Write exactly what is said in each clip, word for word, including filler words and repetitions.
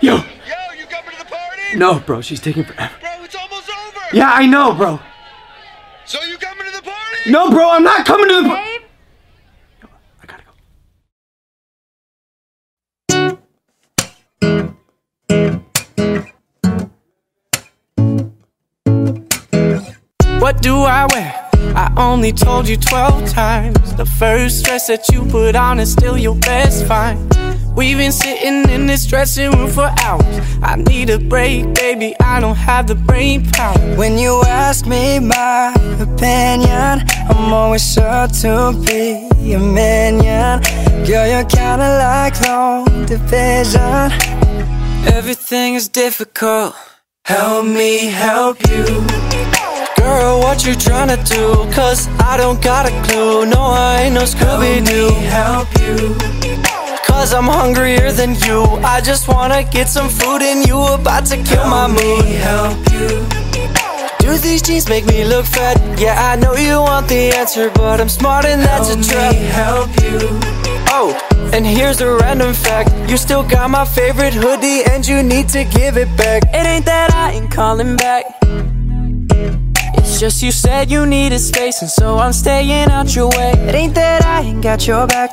Yo! Yo, you coming to the party? No, bro, she's taking forever. Bro, it's almost over! Yeah, I know, bro. So you coming to the party? No, bro, I'm not coming to the party! Babe? Yo, I gotta go. What do I wear? I only told you twelve times. The first dress that you put on is still your best find. We've been sitting in this dressing room for hours. I need a break, baby, I don't have the brain power. When you ask me my opinion, I'm always sure to be a minion. Girl, you're kinda like long division. Everything is difficult. Help me help you. Girl, what you tryna do? Cause I don't got a clue. No, I ain't no Scooby-Doo. Help you. Cause I'm hungrier than you. I just wanna get some food and you about to kill my mood. Help you. Do these jeans make me look fat? Yeah, I know you want the answer, but I'm smart and that's a trap. Help you. Oh, and here's a random fact. You still got my favorite hoodie and you need to give it back. It ain't that I ain't calling back. It's just you said you needed space, and so I'm staying out your way. It ain't that I ain't got your back,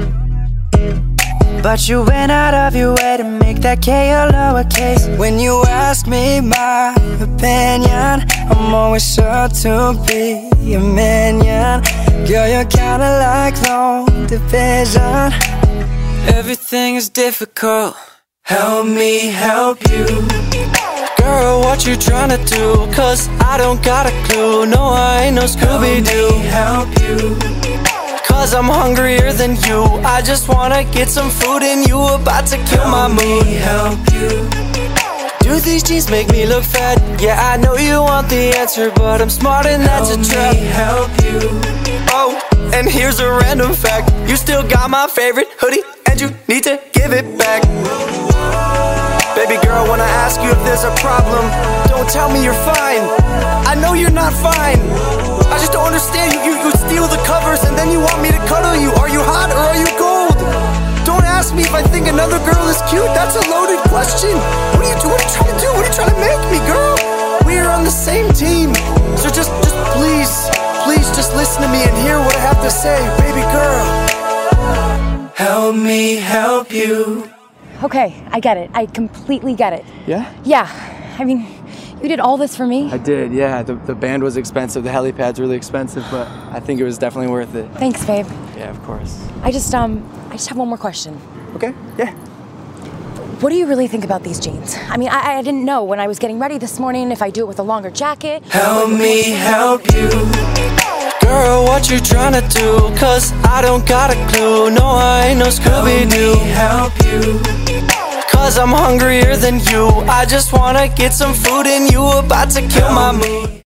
but you went out of your way to make that K a lowercase. When you ask me my opinion, I'm always sure to be a minion. Girl, you're kinda like long division. Everything is difficult. Help me help you. Girl, what you tryna do? Cause I don't got a clue. No, I ain't no Scooby-Doo. Help you. Cause I'm hungrier than you. I just wanna get some food and you about to kill my mood. Help you. Do these jeans make me look fat? Yeah, I know you want the answer, but I'm smart and that's a trap. Help you. Oh, and here's a random fact. You still got my favorite hoodie and you need to give it back. Baby girl, when I ask you if there's a problem, don't tell me you're fine. I know you're not fine. I just don't understand. You, you, you steal the covers and then you want me to cuddle you. Are you hot or are you cold? Don't ask me if I think another girl is cute. That's a loaded question. What are you, what are you trying to do? What are you trying to make me, girl? We are on the same team. So just, just please, please just listen to me and hear what I have to say. Baby girl, help me help you. Okay, I get it. I completely get it. Yeah? Yeah, I mean, you did all this for me. I did, yeah. The, the band was expensive, the helipad's really expensive, but I think it was definitely worth it. Thanks, babe. Yeah, of course. I just, um, I just have one more question. Okay, yeah. What do you really think about these jeans? I mean, I, I didn't know when I was getting ready this morning if I do it with a longer jacket. Help me help you. Girl, what you tryna do? Cause I don't got a clue. No, I ain't no Scooby-Doo. Help you. Cause I'm hungrier than you. I just wanna get some food and you about to kill my mood.